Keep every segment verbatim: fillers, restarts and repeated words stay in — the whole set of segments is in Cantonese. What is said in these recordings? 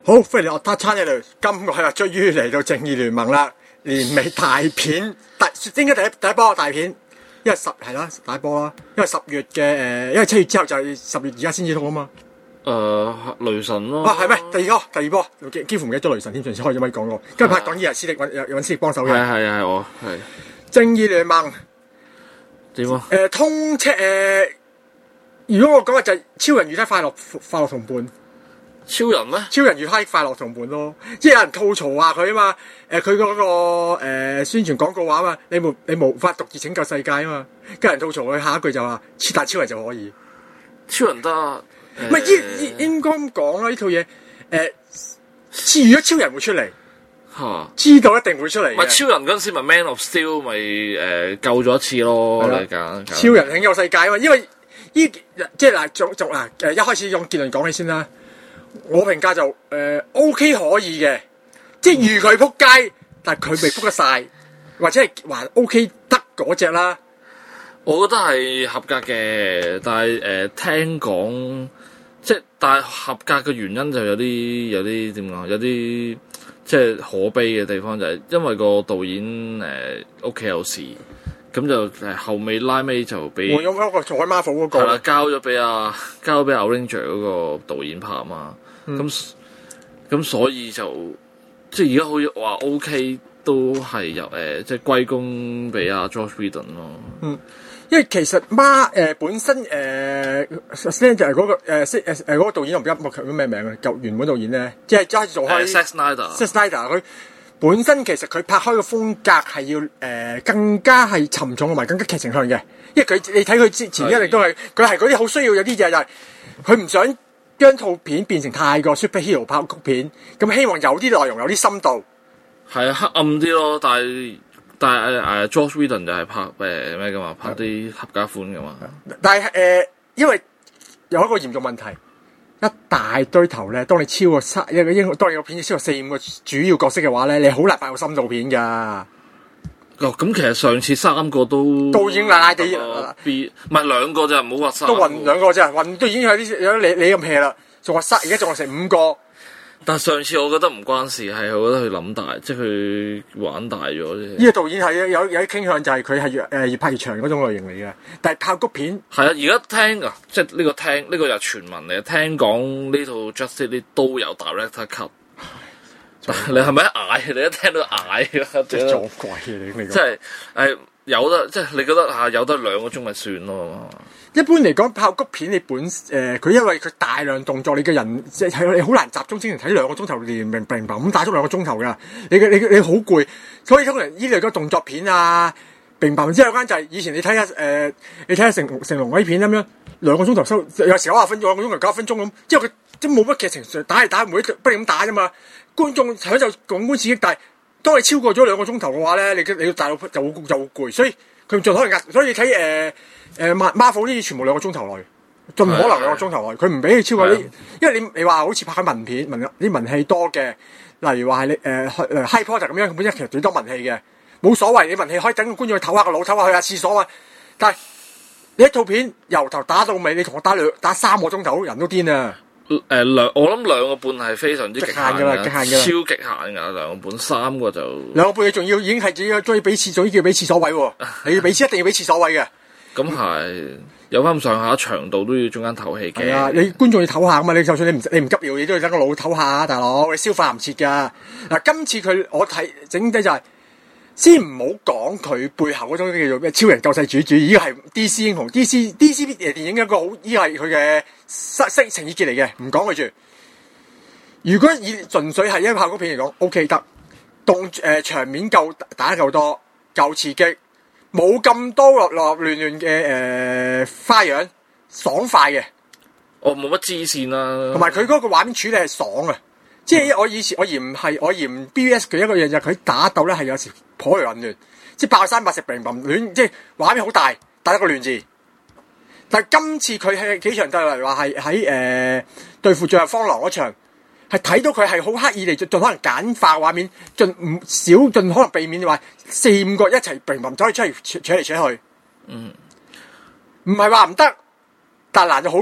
好，歡迎嚟我打餐一度，今個係終於嚟到正義聯盟啦，年尾大片，第應該第一第一波大片，因為十係啦大波啦，因為十月嘅誒、呃，因為七月之後就係十月而家先至到啊嘛。 誒、呃，雷神咯。 啊，係咩？第二個第二波，幾幾乎唔記得咗雷神添，上次開咗咪講過。跟住拍檔依日師力揾有揾師力幫手嘅。 係係係我係。 正義聯盟點啊？ 誒、呃，通車誒、呃，如果我講嘅就係超人與他快樂快樂同伴。 超人咩？ 超人與他快樂同伴咯，即係有人吐槽話佢啊嘛，誒佢嗰個誒、呃、宣傳廣告話啊嘛，你無你無法獨自拯救世界啊嘛，跟人吐槽佢下一句就話，但超人就可以， 超人得， 唔係應應應該咁講啦呢套嘢，誒，至如果超人會出嚟， 嚇、啊， 知道一定會出嚟。 唔係超人嗰陣時咪 Man of Steel 咪誒、呃、救咗一次咯，你講超人拯救世界啊嘛，因為依即係嗱，仲仲嗱誒一開始用結論講起先啦。我評價就誒、呃、OK 可以嘅，即係預佢撲街，但係佢未撲得晒，或者係還 OK 得嗰隻啦。 我覺得係合格嘅，但係誒、呃、聽講即係但係合格嘅原因就有啲有啲點講，有啲即係可悲嘅地方就係因為個導演誒屋企有事。咁就誒後尾拉尾就俾換咗嗰個做開 Marvel 嗰個， 係啦，交咗俾阿交咗俾阿 Ranger 嗰個導演拍啊嘛。咁咁、嗯、所以就即係而家好似話 OK 都係由誒、呃、即係歸功俾阿 Joss Whedon 咯。嗯， 因為其實媽誒、呃、本身誒 Snyder 就係嗰個誒誒誒嗰個導演，我唔記得我叫咩名啊？舊原本導演咧，即係揸住做開 Zack Snyder，Zack Snyder 佢。本身其實佢拍開嘅風格係要誒、呃、更加係沉重同埋更加劇情向嘅，因為佢你睇佢之前一直都係佢係嗰啲好需要有啲嘢就係佢唔想將套片變成太過 superhero 爆谷片，咁希望有啲內容有啲深度， 係啊黑暗啲咯，但係但係誒誒 Joss Whedon 就係拍誒咩噶嘛，拍啲合家歡噶嘛， 但係誒、呃、因為有一個嚴重問題。一大堆頭咧，當你超過三一個英，當你個片超過四五個主要角色嘅話咧，你好難拍到深度片噶。 哦，咁其實上次三個都都已經賴賴地 ，B 唔係兩個咋，唔好話三個。 都混兩個啫，混都已經有啲有你你咁 hea 啦，仲話三而家仲話成五個。 但係上次我覺得唔關事，係我覺得佢諗大，即係佢玩大咗啫。 呢個導演係有有啲傾向就係佢係越誒越拍越長嗰種類型嚟嘅，但係爆谷片係啊，而家聽啊，即係呢個聽呢、呢個又傳聞嚟，聽講呢套 Justice League 都有 Director Cut。你係咪嗌？你一聽到嗌㗎， 即係作怪嘅你， 即係誒有得即係你覺得嚇有得兩個鐘咪算咯。 一般嚟講，爆谷片你本誒佢、呃、因為佢大量動作，你嘅人即係你好難集中精神睇兩個鐘頭連明明白咁打足兩個鐘頭㗎。你嘅你你好攰，所以通常呢類嘅動作片啊，明白之後間就係以前你睇下誒，你睇下成成龍嗰啲片咁樣兩個鐘頭收，有時九十分鐘兩個鐘頭九十分鐘咁，之後佢即係冇乜劇情，打嚟打去，每不斷咁打啫嘛。觀眾享受感官刺激，但係當你超過咗兩個鐘頭嘅話咧，你嘅你嘅大腦就會就會攰，所以佢盡可能壓，所以睇誒誒 Marvel 呢啲全部兩個鐘頭內，盡可能兩個鐘頭內，佢唔俾你超過呢，因為你你話好似拍緊文片文啲文戲多嘅，例如話係你誒誒 Harry Potter 咁樣，本身其實最多文戲嘅，冇所謂，你文戲可以等個觀眾去唞下個腦，唞下去下廁所啊，但係你一套片由頭打到尾，你同我打兩打三個鐘頭，人都癲啊！ 誒兩、呃、我諗兩個半係非常之極限㗎啦， 極限㗎， 超極限㗎兩個半，三個就兩個半你仲要已經係要仲要俾廁，仲要叫俾廁所位喎，你要俾廁一定要俾廁所位嘅。 咁係有翻咁上下長度都要中間唞氣嘅。 係啊，你觀眾要唞下㗎嘛，你就算你唔你唔急尿，你都要等個腦唞下啊，大佬，你消化唔切㗎。嗱，今次佢我睇整體就係、是。先唔好講佢背後嗰種叫做咩超人救世主主義，依個係 D C 英雄 ，D C D C 誒電影一個好，依個係佢嘅色色情意結嚟嘅，唔講佢住。如果以純粹係一個爆谷片嚟講 ，OK 得，動誒、呃、場面夠打得夠多，夠刺激，冇咁多落落亂亂嘅誒花樣，爽快嘅。 我冇乜支線啦， 同埋佢嗰個畫面處理係爽啊！即係我以前我嫌係我嫌 B V S 佢一個嘢就係佢打鬥咧係有時頗為混亂，即係爆山爆石平平亂，即係畫面好大，打一個亂字。但係今次佢係幾場鬥嚟話係喺誒對付最後方狼嗰場，係睇到佢係好刻意地盡盡可能簡化畫面，盡唔少盡可能避免話四五個一齊平平走去出嚟扯嚟扯去。嗯，唔係話唔得，但係難度好高。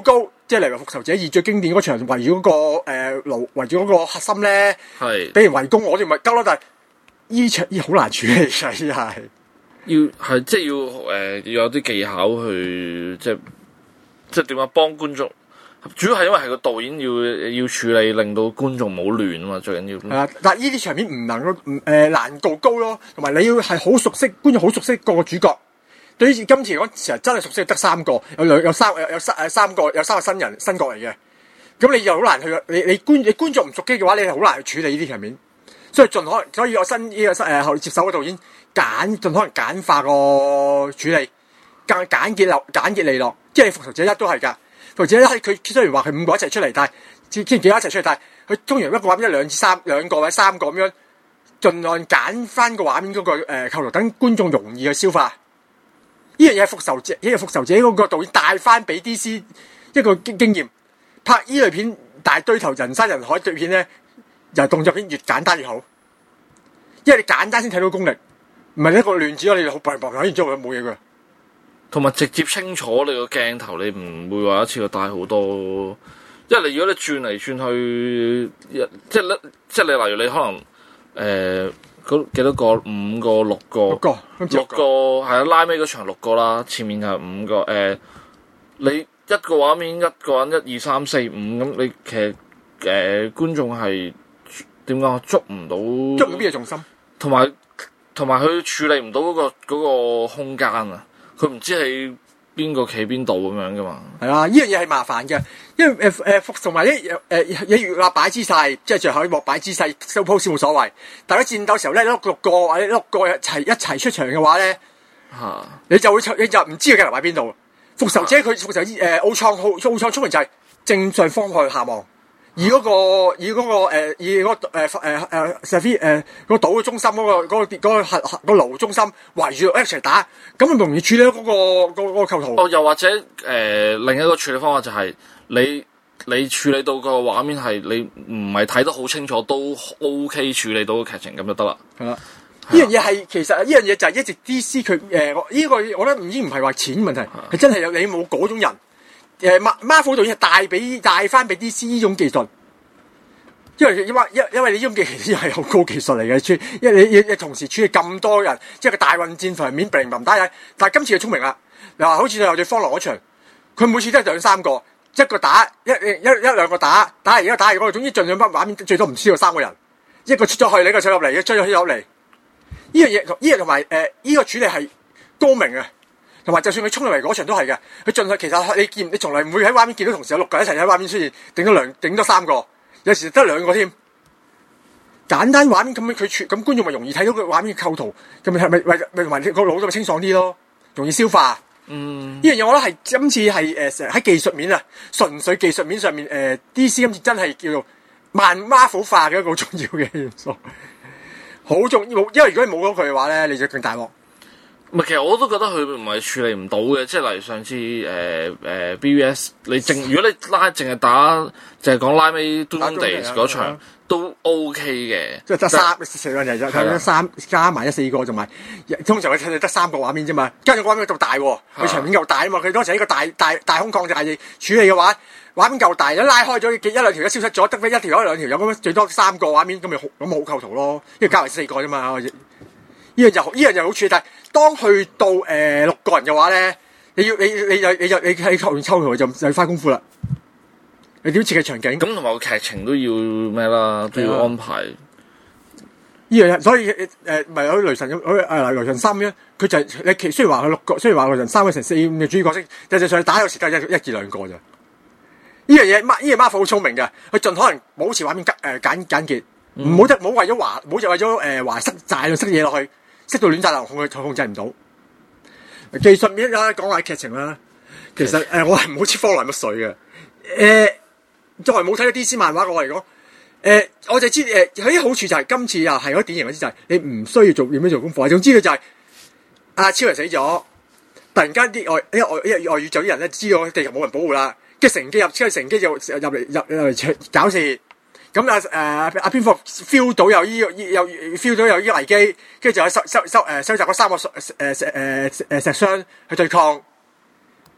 即係例如復仇者二最經典嗰場圍住嗰個誒爐圍住嗰個核心咧， 係俾人圍攻，我哋咪鳩咯。但係呢場呢好難處理嘅，呢係要係即係要誒、呃、要有啲技巧去即係即係點啊幫觀眾。主要係因為係個導演要要處理，令到觀眾冇亂啊嘛，最緊要。 係啊，但係呢啲場面唔能夠唔誒難度高咯，同埋你要係好熟悉觀眾，好熟悉個個主角。對於今次嚟講，其實真係熟悉得三個，有兩有三有有三誒三個有三個新人新角嚟嘅。咁你又好難去你你觀你觀眾唔熟悉嘅話，你係好難去處理呢啲場面。所以盡可能，所以我新呢個誒後接手嘅導演簡盡可能簡化個處理，更簡潔落簡潔利落。即係復仇者一都係㗎。或者咧，佢雖然話佢五個一齊出嚟，但係之前幾個一齊出嚟，但係佢通常一個畫面一兩至三兩個或者三個咁樣，盡量揀翻個畫面嗰、那個誒、呃、構圖，等觀眾容易去消化。呢樣嘢係復仇者，呢個復仇者嗰個導演帶翻俾 D C 一個經經驗，拍呢類片大堆頭人山人海對片咧，又係動作片越簡單越好，因為你簡單先睇到功力，唔係一個亂子咯，你好白白睇完之後佢冇嘢㗎。 同埋直接清楚你個鏡頭，你唔會話一次過帶好多，因為你如果你轉嚟轉去，即係咧，即係你例如你可能誒嗰幾多個五個六個六個六個係啊，拉尾嗰場六個啦，前面係五個誒、呃，你一個畫面一個人一二三四五咁，你其實誒、呃、觀眾係點講捉唔到捉唔到邊嘢重心， 同埋同埋佢處理唔到嗰個嗰個空間啊！佢唔知係邊個企邊度咁樣噶嘛？ 係啊，呢樣嘢係麻煩嘅，因為誒誒復同埋一誒你越話擺姿勢，即係最後一幕擺姿勢收 pose 冇所謂。大家戰鬥時候咧，六六個或者六個一齊一齊出場嘅話咧，嚇、啊、你就會你就唔知佢鏡頭擺邊度。復仇者佢復仇誒奧創奧奧創聰明就係正上方向下望。以嗰、那個，以嗰、那個誒、呃，以嗰、那個誒誒誒 Safir 誒個島嘅中心嗰、那個嗰、那個嗰、那個核核個爐中心圍住一齊打，咁咪容易處理到嗰、那個嗰、那個那個構圖。 哦，又或者誒、呃、另一個處理方法就係、是、你你處理到個畫面係你唔係睇得好清楚都 OK 處理到個劇情咁就得啦。 係啦，呢樣嘢係其實呢樣嘢就係一直 D C 佢誒呢個，我覺得已經唔係話錢問題，係的真係有你冇嗰種人。誒，Marvel 導演係帶俾帶翻俾 D C 呢種技術，因為因為因因為你呢種技術係好高技術嚟嘅，處因為你你同時處理咁多人，即係個大混戰場面，並唔打人。但係今次就聰明啦，嗱，好似有對方狼嗰場，佢每次都係兩三個，一個打一一一兩個打打而家打而家，總之盡量筆畫面最多唔超過三個人，一個出咗去，另一個出入嚟，一個出咗去入嚟。呢樣嘢呢樣同埋誒呢個處理係高明嘅。同埋，就算佢衝入嚟嗰場都係嘅，佢盡量其實你見你從來唔會喺畫面見到同時有六個人一齊喺畫面出現，頂多兩頂多三個，有時得兩個添。簡單畫面咁樣佢處咁觀眾咪容易睇到個畫面嘅構圖，咁咪係咪咪咪同埋個腦就咪清爽啲咯，容易消化。嗯，呢樣嘢我覺得係今次係誒成日喺技術面啊，純粹技術面上面誒、呃、D C 今次真係叫做慢 Marvel 化嘅一個好重要嘅元素，好重要。因為如果你冇咗佢嘅話咧，你就更大鑊。 唔係，其實我都覺得佢唔係處理唔到嘅，即係例如上次誒誒、呃呃、B V S， 你淨如果你拉淨係打淨係講拉尾 Doom Days 嗰場都 OK 嘅， 即係得三四個人就得三加埋一四個，同埋通常佢得三個畫面啫嘛，加上個畫面夠大，佢場面夠大啊嘛，佢當時喺個大大大空曠就係處理嘅話，畫面夠大，一拉開咗一兩條一消失咗，得翻一條一兩條有咁樣，最多三個畫面咁咪咁好構圖咯，因為加埋四個啫嘛。呢樣就呢樣就好處理，但係當去到誒、呃、六個人嘅話咧，你要你你就你就你喺後面抽佢就就花功夫啦。你點設計場景？ 咁同埋個劇情都要咩啦，都要安排。 呢樣嘢，所以誒誒，咪好似雷神咁，好似誒雷神三咁樣，佢就係、是、你其雖然話佢六個，雖然話雷神三嘅成四五嘅主要角色，實際上打有時得一一至兩個咋。呢樣嘢，呢樣 Marvel 好聰明嘅，佢盡可能保持畫面簡誒簡簡潔，唔好得唔好為咗華，唔好就為咗誒華塞大量塞嘢落去。識到亂炸流控佢控制唔到。技術面有講下劇情啦。其實誒、呃，我係唔好似科內乜水嘅。誒、呃，作為冇睇到 D C 漫畫我嚟講，誒、呃，我就知誒，佢、呃、啲好處就係、是、今次又係嗰典型嗰啲就係、是、你唔需要做點樣做功課。總之佢就係、是、阿、啊、超人死咗，突然間啲外因為外因為外宇宙啲人咧知道地球冇人保護啦，跟住乘機入，跟住乘機就入嚟入入嚟搞事。咁啊誒阿蝙蝠 feel 到有依有 feel 到有依危機，跟住就去收收收誒收集嗰三個誒誒誒誒石箱去對抗。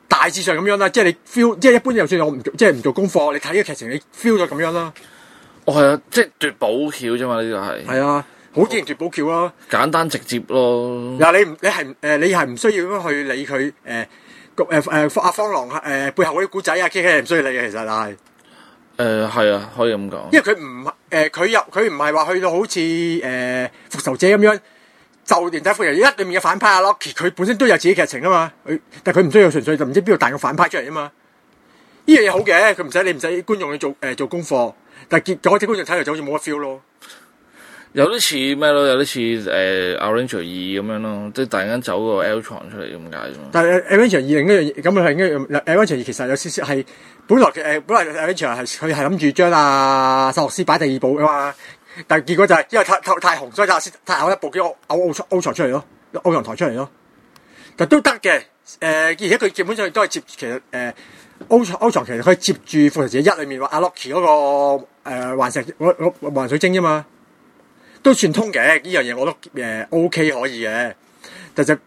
大致上咁樣啦，即係你 feel， 即係一般就算我唔即係唔做功課，你睇呢個劇情，你 feel 咗咁樣啦。 哦，係啊，即係奪寶橋啫嘛，呢個係。 係啊，好自然奪寶橋咯。 簡單直接咯。 嗱，你唔你係誒你係唔需要咁去理佢誒個誒誒阿方郎誒背後嗰啲古仔啊，其實唔需要理嘅，其實係。 誒係啊，可以咁講。 因為佢唔誒佢入佢唔係話去到好似誒復仇者咁樣。就連睇《復仇者一》裏面嘅反派阿 Loki， 佢本身都有自己劇情啊嘛，佢但係佢唔需要純粹就唔知邊度彈個反派出嚟啊嘛。呢樣嘢好嘅，佢唔使你唔使觀眾去做誒、呃、做功課，但係結果啲觀眾睇嚟就好似冇乜 feel 咯。 有啲似咩咯？有啲似誒 Avenger 二咁樣咯，即係突然間走個 Ultron 出嚟咁解啫嘛。 但係 Avenger 二另一樣嘢，咁係另一樣 Avenger 二其實有少少係本來誒、呃、本來 Avenger 係佢係諗住將阿薩洛斯擺第二部啊嘛。但係結果就係因為太太太紅，所以就太嘔一部叫嘔奧奧藏出嚟咯，奧陽台出嚟咯。但都得嘅，誒、呃，而且佢基本上都係接其實誒奧藏奧藏其實佢接住復仇者一裏面話阿 Loki 嗰個誒、呃、幻石嗰嗰環水晶啫嘛，都算通嘅呢樣嘢，我都誒、呃、OK 可以嘅。但就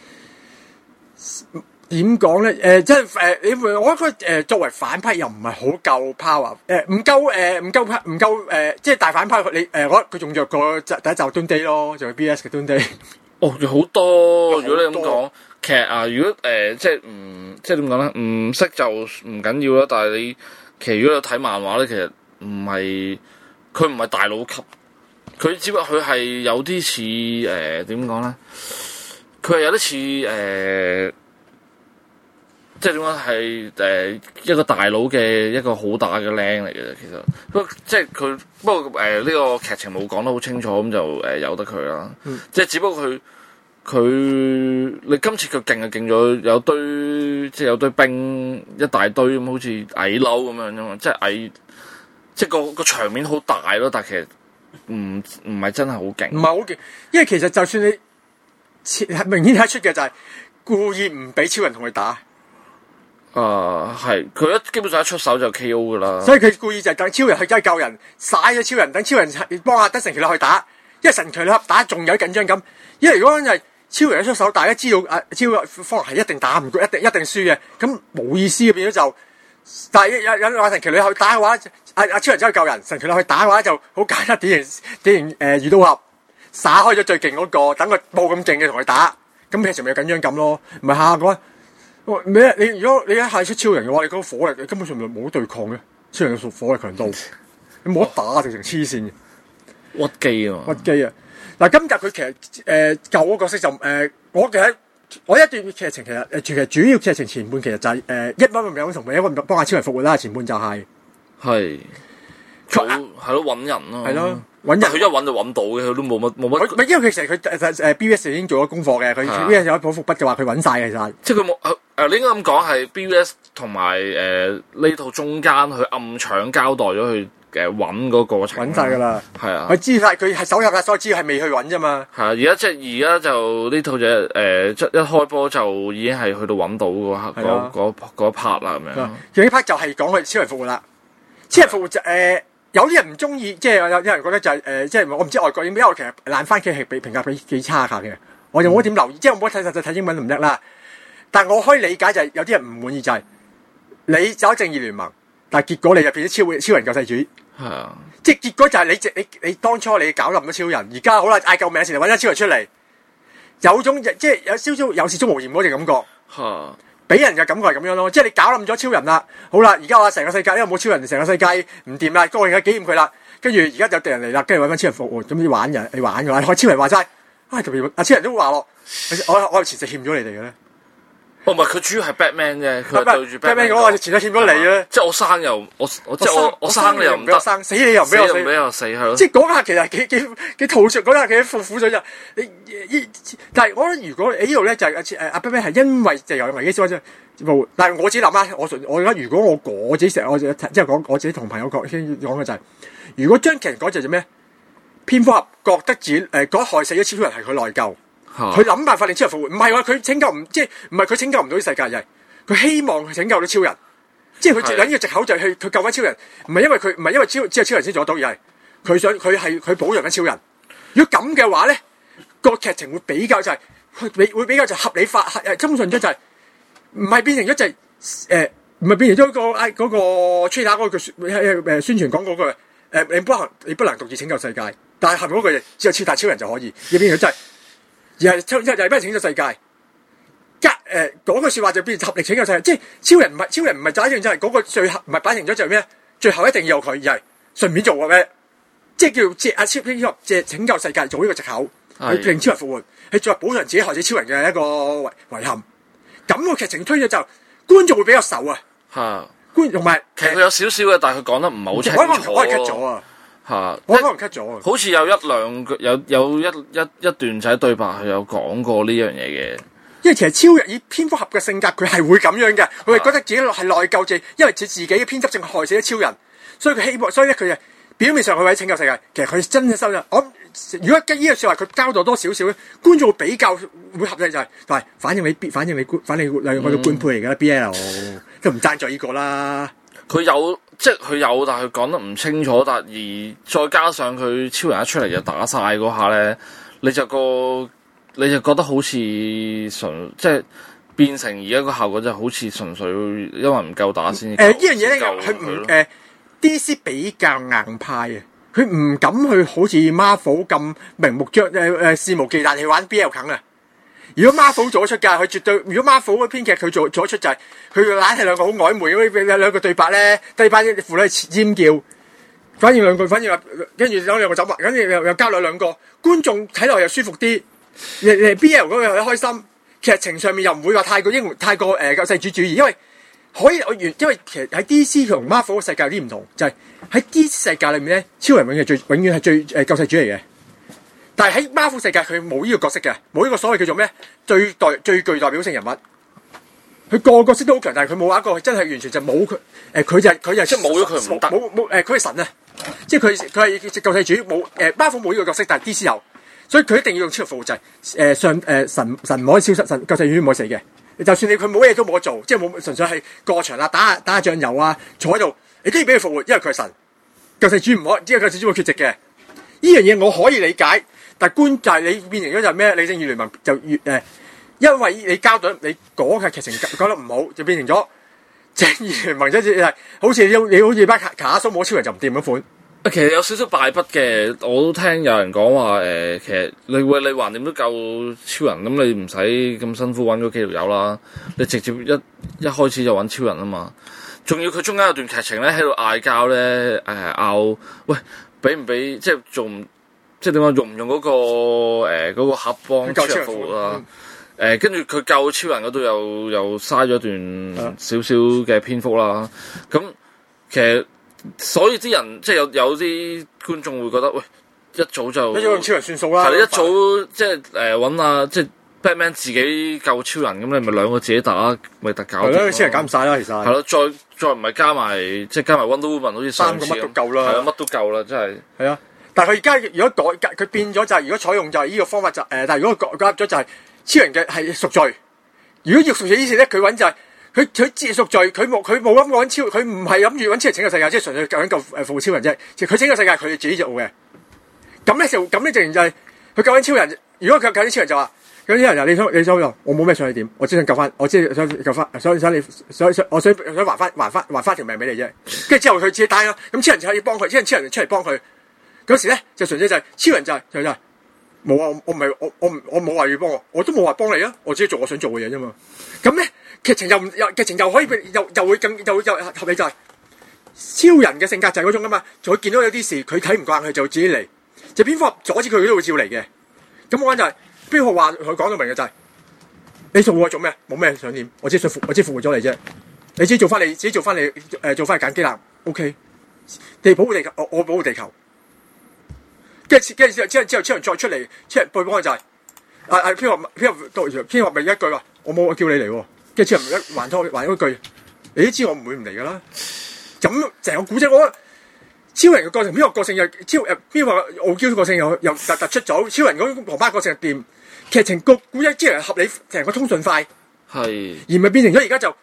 點講咧？誒、呃，即係誒，你、呃、我覺得誒、呃，作為反派又唔係好夠 power，誒，唔夠誒，唔夠唔夠誒，即係大反派你誒、呃，我覺得佢仲弱過第一集 Doomsday 咯，仲有 B S 嘅 Doomsday。哦， 仲好多。如果你咁講，其實啊，如果誒、呃，即係唔即係點講咧？唔識就唔緊要啦。但係你其實如果你睇漫畫咧，其實唔係佢唔係大佬級，佢只不過佢係有啲似誒點講咧？佢係有啲似誒。呃即係點講係誒一個大佬嘅一個好打嘅僆嚟嘅啫，其實不過即係佢不過誒呢、呃這個劇情冇講得好清楚，咁就誒、呃、由得佢啦。嗯、即係只不過佢佢你今次佢勁就勁咗，有堆即係有堆兵一大堆咁，好似矮樓咁樣啫嘛，即係矮即係個個場面好大咯，但係其實唔唔係真係好勁， 唔係好勁，因為其實就算你明顯睇得出嘅就係故意唔俾超人同佢打。 啊，係佢、uh, 一基本上一出手就 K O 噶啦， 所以佢故意就係等超人去真係救人，晒咗超人，等超人幫阿德神奇女去打，因為神奇女打仲有緊張感。因為如果係超人一出手，大家知道阿、啊、超人方係一定打唔過，一定一定輸嘅，咁冇意思嘅變咗就。但係有有阿神奇女去打嘅話，阿、啊、阿超人走去救人，神奇女去打嘅話就好簡單，點形點形誒，遇到合撒開咗最勁嗰、那個，等佢冇咁勁嘅同佢打，咁其實咪有緊張感咯，唔係下下講。你你如果你一下出超人嘅話，你嗰個火力根本上咪冇得對抗嘅，超人嘅屬火力強度，你冇得打，直情黐線嘅， 屈機啊！ 屈機啊！嗱，今集佢其實誒舊嗰個角色就誒、呃，我其實我一段劇情其實誒，其實主要劇情前半其實就係、是、誒、呃、一蚊咪有同埋一個幫阿超人復活啦，前半就係、是、 係，係咯揾人咯， 係咯。揾人， 佢一揾就揾到嘅，佢都冇乜冇乜。 唔係，因為佢其實佢誒誒 B V S 已經做咗功課嘅，佢 B V S 有一本伏筆嘅話，佢揾晒嘅其實。 即係佢冇誒，你應該咁講係 B V S 同埋誒呢套中間佢暗搶交代咗佢誒揾嗰個過程。 揾晒㗎啦， 係啊， 佢知晒，佢係手入啦，所以知係未去揾啫嘛。 係啊，而家即係而家就呢套嘢誒，一一開波就已經係去到揾到嗰刻嗰嗰嗰 part 啦咁樣。 其實呢 part 就係講佢超人復活啦，超人復活就誒。有啲人唔中意，即係有有人覺得就係、是、誒、呃，即係我唔知外國點，因為我其實爛番茄係俾評價幾幾差下嘅，我又冇點留意，即係我冇睇實際睇英文唔叻啦。但係我可以理解就係、是、有啲人唔滿意就係、是、你走正義聯盟，但係結果你就變咗超超人救世主，係啊，即係結果就係你你你，你當初你搞冧咗超人，而家好啦嗌救命時就揾咗超人出嚟，有種即係有少少有事鍾無艷嗰隻感覺。嚇！俾人嘅感覺係咁樣咯，即係你搞冧咗超人啦，好啦，而家話成個世界因為冇超人，成個世界唔掂啦，我而家紀念佢啦，跟住而家有敵人嚟啦，跟住揾翻超人復活，咁你玩人，你玩嘅話，我超人話齋，啊特別阿超人都話咯，我我前世欠咗你哋嘅咧。 哦，唔係佢主要係 Batman 啫，佢對住 Batman 講我前世欠咗你咧， 即係我生又我我即係我我生你又唔得， 生死你又唔俾我死， 唔俾我死係咯。 即係嗰下其實幾幾幾吐出，嗰下幾苦苦水就你依，但係我覺得如果呢度咧就係誒阿 Batman 係因為就有危機所以冇，但係我自己諗啦，我我而家如果我我自己成日我即係講我自己同朋友講講嘅就係、是，如果將劇情改就係咩？蝙蝠俠覺得自己誒嗰、呃、害死咗超人係佢內疚。佢諗辦法令超人復活，唔係話佢拯救唔即係唔係佢拯救唔到啲世界，就係佢希望佢拯救到超人，即係佢最緊要藉口就係去佢救翻超人，唔係因為佢唔係因為超只有超人先做得到，而係佢想佢係佢保養緊超人。如果咁嘅話咧，個劇情會比較就係、是、會比會比較就合理化，誒根本上就係唔係變成咗就係誒，唔係變成咗個誒嗰個吹打嗰句誒誒宣傳講嗰句誒，你不能你不能獨自拯救世界，但係後面嗰句只有超大超人就可以，而變成真係而係超又係不能拯救世界。一誒嗰句説話就變成合力拯救世界，即係超人唔係超人唔係擺成就係嗰個最後唔係擺成咗就係咩？最後一定要有佢，而係順便做個咩？即係叫借阿超英雄借拯救世界做呢個藉口，去令超人復活，去再補償自己害死超人嘅一個遺遺憾。咁個劇情推咗就觀眾會比較受啊。 嚇， 觀同埋其實佢有少少嘅，但係佢講得唔係好清楚。 可能可能 cut 咗啊。 嚇， 我可能 cut 咗啊。 好似有一兩句有有一一一段仔對白係有講過呢樣嘢嘅。 因為其實超人以蝙蝠俠嘅性格，佢係會咁樣嘅，佢係覺得自己係內疚症，因為佢自己嘅偏執症害死咗超人，所以佢希望，所以咧佢就表面上佢為拯救世界，其實佢真係收咗。我如果跟呢個説話，佢交代多少少咧，觀眾會比較會合理就係、是，但係反正你反正你反正兩個都官配嚟㗎啦 ，B L 都唔贊助呢個啦。 佢有即係佢有，但係佢講得唔清楚，但而再加上佢超人一出嚟就打晒嗰下咧，你就個。你就覺得好似純即係變成而家個效果就好似純粹因為唔夠打先。誒、呃、呢樣嘢咧，佢唔誒 D C 比較硬派啊，佢唔敢去好似 Marvel 咁明目張誒誒肆無忌憚去玩 B L 梗啊！如果 Marvel 做得出㗎，佢絕對如果 Marvel 嘅編劇佢做做得出就係佢懶係兩個好曖昧嗰啲兩個對白咧，對白啲父女尖叫，反而兩句，反而跟住有兩個走埋，跟住又又交流兩個觀眾睇落又舒服啲。誒誒 B L 嗰個又開心，劇情上面又唔會話太過英雄、太過誒救世主主義，因為可以我原因為其實喺 D C 同 Marvel 嘅世界有啲唔同，就係、是、喺 D C 世界裏面咧，超人永遠係最永遠係最誒救世主嚟嘅。但係喺 Marvel 世界佢冇呢個角色嘅，冇呢個所謂叫做咩最代最具代表性人物。佢個個角色都好強，但係佢冇一個真係完全就冇佢誒，佢就係佢就係即係冇咗佢唔得，冇冇誒佢係神啊！即係佢佢係救世主，冇誒 Marvel 冇呢個角色，但係 D C 有。所以佢一定要用超人復活制，誒、呃、上誒、呃、神神唔可以消失，神救世主唔可以死嘅。就算你佢冇嘢都冇得做，即係冇純粹係過場啦，打下打下醬油啊，坐喺度，你都要俾佢復活，因為佢係神。救世主唔可，因為救世主會缺席嘅。呢樣嘢我可以理解，但係觀就係你變成咗就咩？你正義聯盟就越誒、呃，因為你交代你嗰個劇情講得唔好，就變成咗正義聯盟即係好似你你好似班卡卡蘇冇超人就唔掂嗰款。 其實有少少敗筆嘅，我都聽有人講話誒，其實你會你橫掂都救超人，咁你唔使咁辛苦揾嗰幾條友啦，你直接一一開始就揾超人啊嘛。仲要佢中間有段劇情咧喺度嗌交咧，誒拗喂俾唔俾即係仲即係點講用唔用嗰、嗰個誒、呃嗰個盒幫超人復活啦？誒跟住佢救超人嗰度又又嘥咗段少少嘅篇幅啦。咁其實。所以啲人即係有有啲觀眾會覺得，喂，一早就一早用超人算數啦。係一早即係誒揾啊，即係 Batman 自己救超人，咁你咪兩個自己打，咪特搞。係咯，超人搞唔晒啦，其實。係咯，再再唔係加埋，即係加埋 Wonder Woman，好似三個乜都夠啦。係啊，乜都夠啦，真係。係啊，但係佢而家如果改，佢變咗就係、是，如果採用就係呢個方法就誒、呃，但係如果改改咗就係超人嘅係贖罪。如果要贖罪呢次咧，佢揾就係、是。佢佢自贖罪，佢冇佢冇諗過揾超，佢唔係諗住揾超人拯救世界，即係純粹救緊救誒復活超人啫。其實佢拯救世界，佢哋自己做嘅。咁咧就咁咧，自然就係佢救緊超人。如果佢救緊超人就話，救緊超人就你想你想我冇咩想你點，我只想救翻，我只係想救翻，想想你想想我想想還翻還翻還翻條命俾你啫。跟住之後佢自己打咯，咁超人就可以幫佢，超人超人出嚟幫佢。嗰時咧就純粹就係、是、超人就係、是、就係、是、冇啊！我唔係我我唔我冇話要幫我，我都冇話幫你啊！我只係做我想做嘅嘢啫嘛。咁咧。劇情又唔又劇情又可以又又會更又又合理就係超人嘅性格就係嗰種噶嘛，就會見到有啲事佢睇唔慣佢就自己嚟，就蝙蝠俠阻止佢佢都會照嚟嘅。咁我講就係蝙蝠俠話佢講到明嘅就係、是、你做我做咩？冇咩想點？我只係想復我只係復活咗你啫。你自己做翻你自己做翻你誒、呃、做翻揀機啦。O K， 你保護地球，我我保護地球。跟住跟住之後之後之後再出嚟，出嚟背幫佢就係、是、啊啊蝙蝠俠蝙蝠俠到蝙蝠俠咪一句話，我冇叫你嚟喎。跟住超人一還拖還嗰句，你都知我唔會唔嚟噶啦。咁成個古仔，我覺得超人嘅個性，邊個個性又超誒？邊個傲嬌個性又又突突出咗？超人嗰種旁巴個性又掂，劇情個古仔之人合理，成個通順快，係而唔係變成咗而家就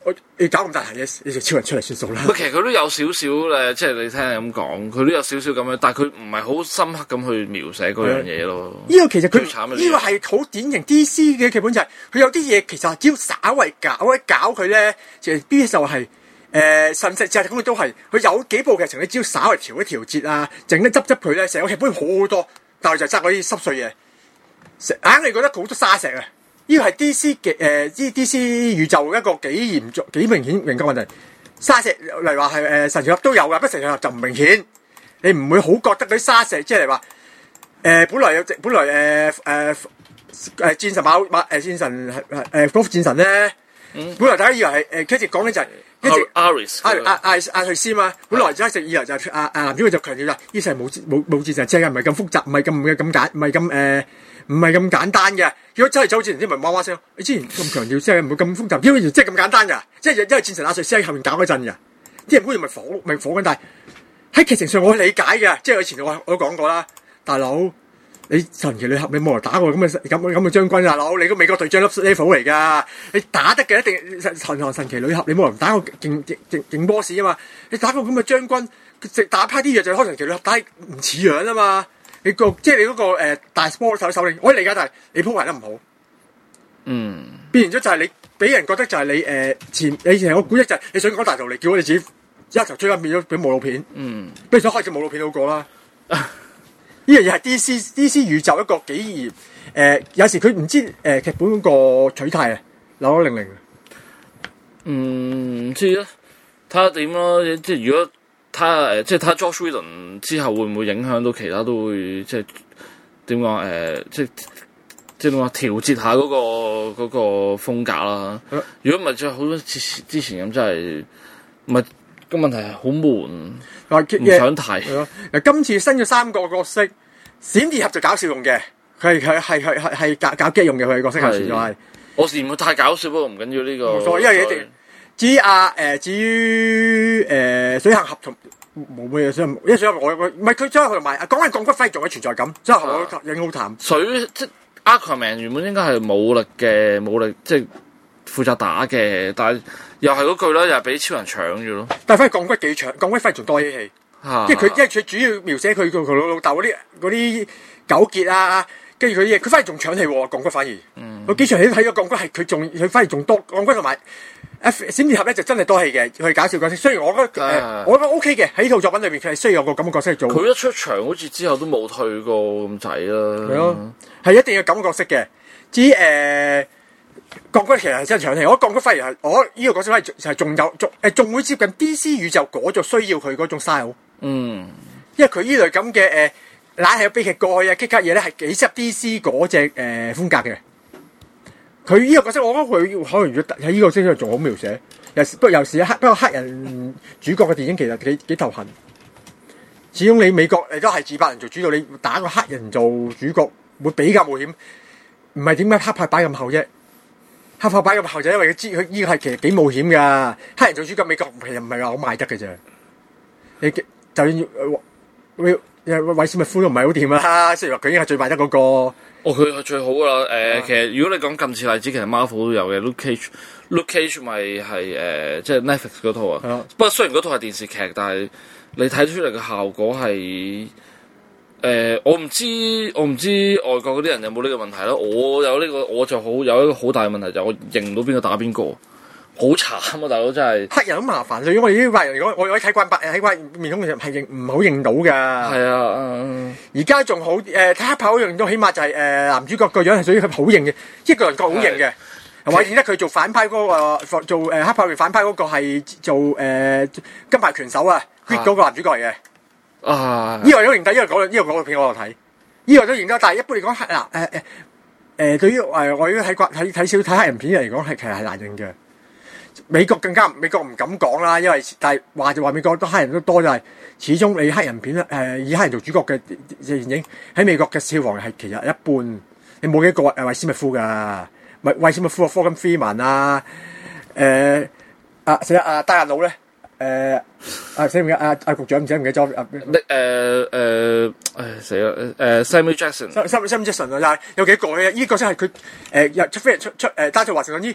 我你搞咁大壇嘢，你就超人出嚟算數啦。 其實佢都有少少誒，即係你聽你咁講，佢都有少少咁樣，但係佢唔係好深刻咁去描寫嗰樣嘢咯。 呢個其實佢呢個係好典型 D C 嘅劇本就係、是、佢有啲嘢其實只要稍為搞一搞佢咧，就係邊就係、是。誒、呃，甚至就係咁，佢都係佢有幾部劇情，你只要稍微調一調節啊，整一執執佢咧，成個劇本好好多，但係就爭嗰啲濕碎嘢，硬係覺得好多沙石啊！呢個係 D C 嘅誒，啲 D C 宇宙一個幾嚴重、幾明顯明確問題。沙石例如話係誒神奇俠都有噶，不過神奇俠就唔明顯，你唔會好覺得嗰啲沙石，即係話誒本來有本來誒誒誒戰神馬馬誒戰神誒誒嗰副戰神咧，嗯、本來大家以為係誒，跟住講緊就係、是。一直阿瑞阿阿阿阿瑞斯嘛，本來一直以來就係阿阿男主角就強調啦，呢世冇冇冇戰神，即係唔係咁複雜，唔係咁唔係咁簡，唔係咁誒，唔係咁簡單嘅。如果真係走之前啲咪哇哇聲，你之前咁強調，即係唔會咁複雜，因為即係咁簡單㗎，即係因為戰神阿瑞斯喺後面搞嗰陣㗎，啲人本來咪火咪火緊，但係喺劇情上我理解嘅，即係以前我我都講過啦，大佬。你神奇女俠你冇人打過咁嘅咁咁嘅將軍大佬，你個美國隊長 level 嚟㗎，你打得嘅一定神神神奇女俠，你冇人打過勁勁勁勁 boss 啊嘛，你打過咁嘅將軍，直打派啲嘢就開神奇女俠，但係唔似樣啊嘛，你個即係你嗰、那個、呃、大波手手令，我理解，但係你鋪排得唔好，嗯，變成咗就係你俾人覺得就係你誒、呃、前你前我估一就係你想講大道理，叫我哋自己一頭追翻變咗俾武路片，嗯，不如想開隻武路片好過啦。呢樣嘢係 D C D C 宇宙一個幾嚴誒，有時佢唔知誒、呃、劇本嗰個取態啊，扭扭零零。 嗯，唔知咧，睇下點咯。即係如果睇下誒，即係睇下 Joss Whedon 之後會唔會影響到其他都會即係點講誒？即係即係點講調節下嗰、那個嗰、那個風格啦。嗯、如果唔係，就好多之之前咁，真係唔係個問題係好悶。唔想睇。 嗱，今次新嘅三個角色，閃電俠就搞笑用嘅，佢係係係係係搞搞激用嘅，佢嘅角色係存在。 我嫌佢太搞笑，不過唔緊要呢個。 冇錯，因為一定。至於阿誒，至於誒水行俠同冇咩嘢，所以因為水行我我唔係佢將佢同埋講緊鋼骨輝仲有存在感，之後我影好淡。 水即 Aquaman 原本應該係武力嘅，武力即係負責打嘅，但係。又係嗰句啦，又係俾超人搶咗咯。但係反而鋼骨幾長，鋼骨反而仲多啲戲，因為佢因為佢主要描寫佢佢老老豆嗰啲嗰啲糾結啊，跟住佢嘢，佢反而仲搶戲喎，鋼骨反而。嗯。佢幾場戲都睇個鋼骨係佢仲佢反而仲多鋼骨同埋誒閃電俠咧就真係多戲嘅，佢搞笑角色。雖然我覺得誒、呃，我覺得 O K 嘅喺呢套作品裏邊，佢係需要有個咁嘅角色去做。佢一出場好似之後都冇退過咁滯啦。係咯，係一定要咁嘅角色嘅。至於誒。呃鋼骨其實係真係長氣，我鋼骨反而係我呢個角色係係仲有仲誒仲會接近 D C 宇宙嗰種需要佢嗰種 style。嗯，因為佢呢類咁嘅誒，懶係有悲劇過去啊，激卡嘢咧係幾適合 D C 嗰隻誒風格嘅。佢呢個角色，我覺得佢可能如果喺呢個角色仲好描寫。又不過又是黑，不過黑人主角嘅電影其實幾幾頭痕。始終你美國你都係自白人做主導，你打個黑人做主角會比較冒險。唔係點解黑派擺咁後啫？黑豹擺咁後就因為佢知佢呢個係其實幾冒險噶，黑人做主角美國其實唔係話好賣得嘅啫。你就算韋韋史密夫都唔係好掂啦，雖然話佢已經係最賣得嗰、那個。哦， 佢係最好噶啦。誒、呃，啊、其實如果你講近次例子，其實 Marvel 都有嘅。Luke Cage，Luke Cage 咪係誒，即係 Netflix 嗰套啊。啊不過雖然嗰套係電視劇，但係你睇出嚟嘅效果係。誒、呃，我唔知，我唔知外國嗰啲人有冇呢個問題咯。我有呢、這個，我就好有一個好大嘅問題，就係、是、我認唔到邊個打邊個，好慘啊！大佬真係黑人好麻煩，如果我哋啲白人，如果我我睇慣白睇慣面孔嘅人係認唔好認到噶。係啊，而家仲好誒，睇、呃、黑豹嗰樣都起碼就係、是、誒、呃、男主角個樣係屬於佢好認嘅，一個人個好認嘅。我認得佢做反派嗰、那個做誒、呃、黑豹反派嗰個係做誒、呃、金牌拳手啊 ，Creed 嗰個男主角嚟嘅。啊！呢個都認得，呢個講呢個講嘅片我有睇，呢個都認得。但係一般嚟講，黑嗱誒誒誒，對於誒我如果睇慣睇睇少睇黑人片嚟講，係其實係難認嘅。美國更加美國唔敢講啦，因為但係話就話美國都黑人都多，就係始終你黑人片誒、呃、以黑人做主角嘅電影喺美國嘅票房係其實一般，你冇幾個誒韋斯密夫噶，韋韋斯密夫啊，科金費曼啊，誒啊死啦啊戴亞佬咧。誒啊死唔記得啊啊局長唔知唔記得咗啊？誒誒誒死啦！誒 Samuel Jackson，Samuel Jackson 啊，就係有幾個嘅？呢個真係佢誒出飛人出出誒單對華盛頓呢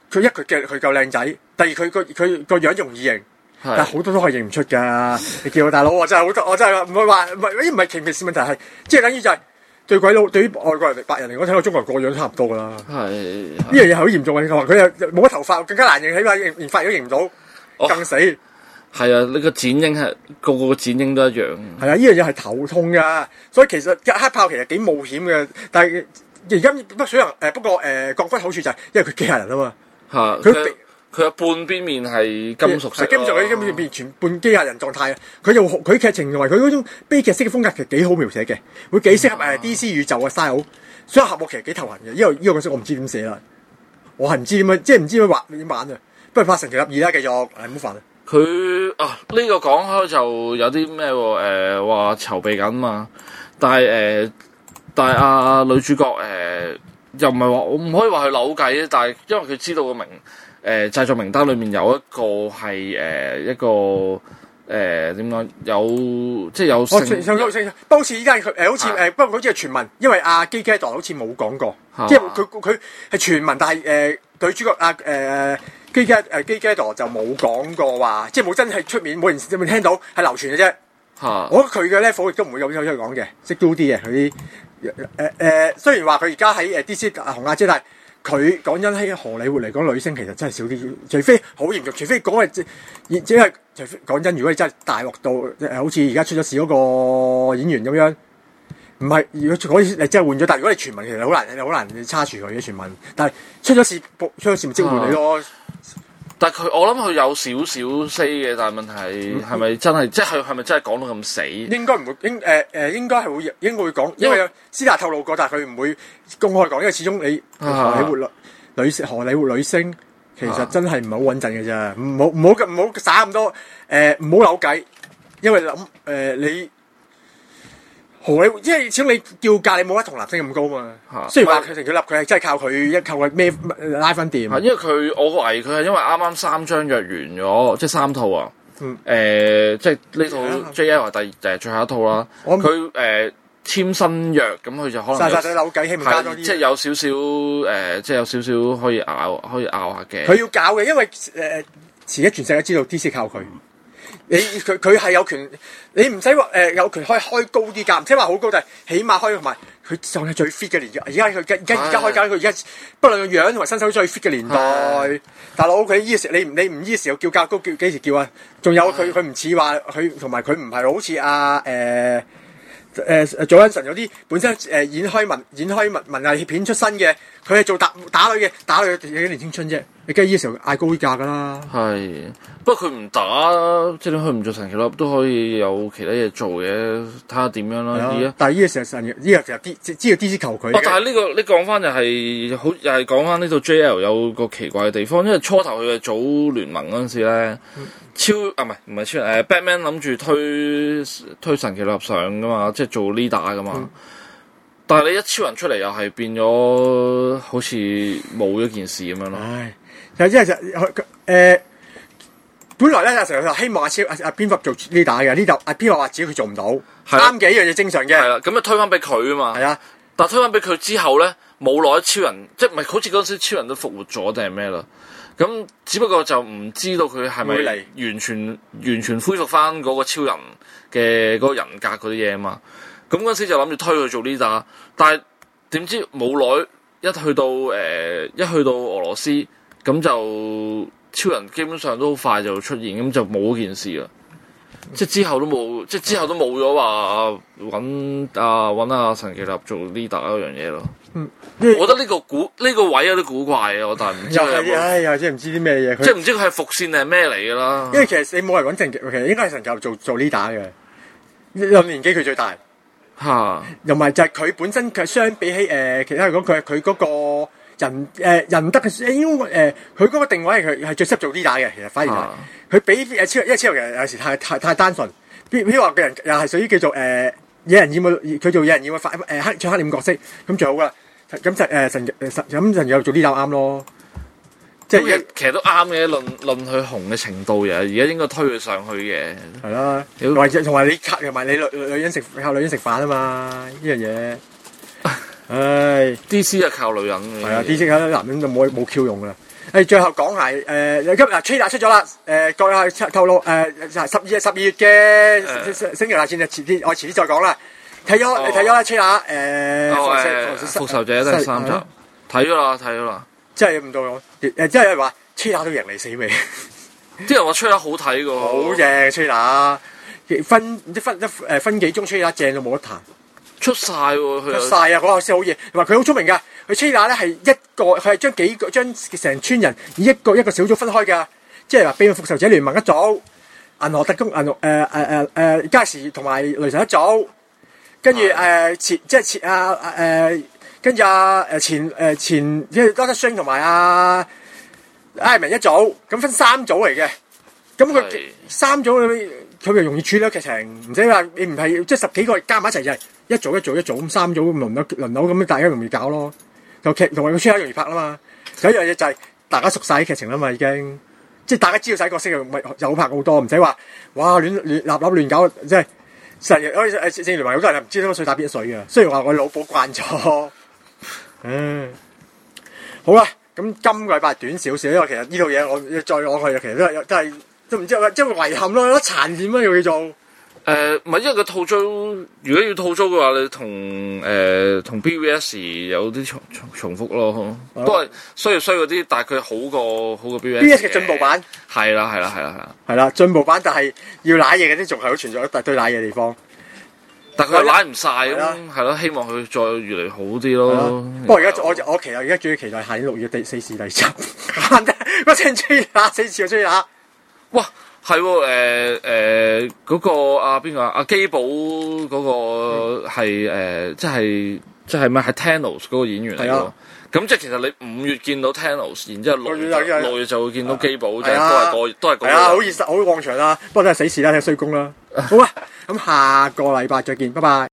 佢一佢嘅佢夠靚仔，第二佢個佢個樣容易認，但係好多都係認唔出㗎。你叫我大佬，我真係好多，我真係唔會話唔係，唔係歧視問題係，即係等於就係、是。對鬼佬對於外國人白人嚟講，睇到中國人個樣都差唔多噶啦。係呢樣嘢係好嚴重嘅。佢話佢又冇乜頭髮，更加難認，起碼連髮型都認唔到，哦、更死。係啊，呢個剪影係個個個剪影都一樣。 係啊，呢樣嘢係頭痛噶。所以其實黑豹其實幾冒險嘅，但係而家不水人誒，不過誒鋼骨好處就係因為佢機械人啊嘛。 嚇佢。佢有半邊面係金屬色， 基本上佢根本變全半機械人狀態啊！佢又佢劇情同埋佢嗰種悲劇式嘅風格其實幾好描寫嘅，會幾適合誒 D C 宇宙嘅 style。所以合幕其實幾頭痕嘅，因為呢個角色我唔知點寫啦，我係唔知點樣，即係唔知點畫點玩啊！不如拍神奇立二啦，繼續，誒唔好煩啊！ 佢啊呢、這個講開就有啲咩誒話籌備緊嘛，但係誒、呃、但係阿、啊、女主角誒、呃、又唔係話我唔可以話佢扭計，但係因為佢知道個名。誒、呃、製作名單裏面有一個係誒、呃、一個誒點講有即係有性， 不過好似依家佢誒好似誒不過好似係傳聞，因為阿基加朵好似冇講過，啊、即係佢佢係傳聞，但係誒、呃、女主角阿誒基加誒基加朵就冇講過話，即係冇真係出面冇人有冇聽到係流傳嘅啫。啊、我覺得佢嘅 level 亦都唔會有有出去講嘅，識 do 啲嘅佢啲誒誒雖然話佢而家喺誒 D C 紅亞姐，但係。佢講真喺荷里活嚟講，女星其實真係少啲，除非好嚴重，除非講係即即係，除非講真，如果你真係大陸到誒，好似而家出咗事嗰個演員咁樣，唔係如果可以你真係換咗，但係如果你傳聞，其實好難，好難叉住佢嘅傳聞。但係出咗事，出咗事咪即換你咯。 但係佢，我諗佢有少少 say 嘅，但係問題係咪真係，嗯、即係係咪真係講到咁死？應該唔會，應誒誒、呃，應該係會，應該會講，因為有私下透露過，但係佢唔會公開講，因為始終你荷里活女女荷里活女星，其實真係唔係好穩陣嘅啫，唔好唔好唔好耍咁多，誒唔好扭計，因為諗誒、呃、你。荷里活，因為始終你叫價，你冇得同男星咁高嘛。啊、雖然話佢成佢立，佢係真係靠佢一靠佢咩拉分店。因為佢我個圍佢係因為啱啱三張約完咗，即係三套啊。嗯。誒，即係呢套 J L 係第誒最後一套啦。佢誒簽新約，咁佢就可能。曬曬你扭計，希望加多啲。即係有少少誒，即係有少少可以拗，可以拗下嘅。佢要搞嘅，因為誒，而家全世界知道 D C 靠佢。你佢佢係有權，你唔使話誒有權可以開高啲價，唔使話好高，但係起碼開同埋佢就係最 fit 嘅年代。而家佢而家而家開價，佢而家不論個樣同埋身手最 fit 嘅年代。唉大佬佢依時你你唔依時又叫價高，叫幾時叫啊？仲有佢佢唔似話佢同埋佢唔係好似阿誒誒祖恩神有啲本身誒、呃、演開文演開文文藝片出身嘅，佢係做打打女嘅，打女有幾年青春啫。你梗係依時候嗌高啲價噶啦。係。不過佢唔打，即係佢唔做神奇粒都可以有其他嘢做嘅，睇下點樣啦。而家、啊，但係呢個時候神，呢、這個時候 D 知道 D C 求佢。哦，但係呢、這個你講翻就係、是、好，又係講翻呢套 J L 有個奇怪嘅地方，因為初頭佢係組聯盟嗰陣時咧，嗯、超啊唔係唔係超人誒、呃、Batman 諗住推推神奇粒上噶嘛，即係做 leader 噶嘛。嗯、但係你一超人出嚟又係變咗好似冇咗件事咁樣咯。唉，就即係就誒。本來咧，成日就希望阿超阿阿蝙蝠做呢打嘅，呢度阿蝙蝠話自己佢做唔到，啱嘅，呢樣嘢正常嘅。係啦，咁就推翻俾佢啊嘛。係啊，但係推翻俾佢之後咧，冇耐超人，即係唔係好似嗰陣時超人都復活咗定係咩啦？咁只不過就唔知道佢係咪完全完全恢復翻嗰個超人嘅嗰個人格嗰啲嘢啊嘛。咁嗰陣時就諗住推佢做呢打，但係點知冇耐一去到誒、呃、一去到俄羅斯咁就。超人基本上都好快就出現，咁就冇嗰件事啦。即係之後都冇，即係之後都冇咗話揾啊揾阿神奇立做 leader 嗰樣嘢咯。嗯，我覺得呢個古呢、呢個位有啲古怪嘅，我但係唔知又係唉，又真係唔知啲咩嘢。即係唔知佢係伏線定係咩嚟㗎啦。因為其實你冇人揾神奇，其實應該係神奇立做做 leader 嘅。有年紀佢最大嚇，又唔係就係佢本身佢相比起誒、呃、其他嚟講，佢係佢嗰個。人誒、呃、人德嘅應該誒佢嗰個定位係佢係最適合做 leader 嘅，其實反而係佢比誒超，因為超人有時太太太單純，譬如話個人又係屬於叫做誒野人厭惡，佢做野人厭惡發誒黑唱黑臉角色咁最好噶啦，咁就誒神誒神咁神又做 leader 啱咯，即係其實都啱嘅，論論佢紅嘅程度嘅，而家應該推佢上去嘅，係啦，或者同埋你同埋你女女人食靠女人食飯啊嘛，呢樣嘢。唉 ，D C 係靠女人嘅。係啊 ，D C 靠男人就冇冇 Q 用噶啦。 誒，最後講係誒，今日 trailer 出咗啦，誒，各有透露誒，十二十二月嘅星球大戰就遲啲，我遲啲再講啦。睇咗你睇咗啦 trailer 誒， 復仇者第三集睇咗啦，睇咗啦， 真係唔到我誒，即係話 trailer 都贏你死未？ 啲人話 trailer 好睇㗎， 好正 trailer，分即分一誒分幾鐘 trailer 正到冇得彈。 出晒喎，佢出晒啊！嗰個先好嘢，同埋佢好聰明噶。佢 trailer 咧係一個，佢係將幾個將成村人以一個一個小組分開噶。即係話秘密復仇者聯盟一組，銀河特工銀河誒誒誒誒加時同埋雷神一組，跟住誒前即係前啊誒跟住啊誒前誒前即係 Doctor Strange 同埋啊 Iron Man 一組，咁分三組嚟嘅。咁佢三組佢咪容易處理劇情，唔使話你唔係即係十幾個加埋一齊就係一組一組一組咁三組咁輪流輪流咁，大家容易搞咯。個劇同埋個 trailer 容易拍啦嘛。有一樣嘢就係大家熟晒啲劇情啦嘛，已經即係大家知道晒角色，咪有拍好多，唔使話哇亂亂立立亂搞，即係成日誒誒正如話好多人唔知多水打邊水嘅。雖然話我腦補慣咗，嗯，好啦，咁今個禮拜短少少，因為其實呢套嘢我再講去，其實都係都係。都唔知即係遺憾咯，有得殘念咯，要叫做。 誒，唔係因為個套租，如果要套租嘅話，你同誒同 B V S 有啲重重重複咯，都係衰就衰嗰啲，但係佢好過好過 B V S。B V S 嘅進步版。 係啦，係啦，係啦，係啦。係啦，進步版，但係要舐嘢嘅啲仲係好存在一大堆舐嘢嘅地方。 但佢又舐唔晒咁，係咯，希望佢再越嚟好啲咯。 不過而家我我其實而家最期待下年六月第四次第集，嗰陣追打四次我追打。 哇，係喎，誒誒嗰個阿邊個阿基寶嗰個係誒，即係即係咩？係 Thanos 嗰個演員嚟喎。咁即係其實你五月見到 Thanos，然之後六月六月就會見到基寶，即係都係個都係個。係啊， 好現實，好旺場啦。不過都係死事啦，睇衰工啦。好啊，咁下個禮拜再見，拜拜。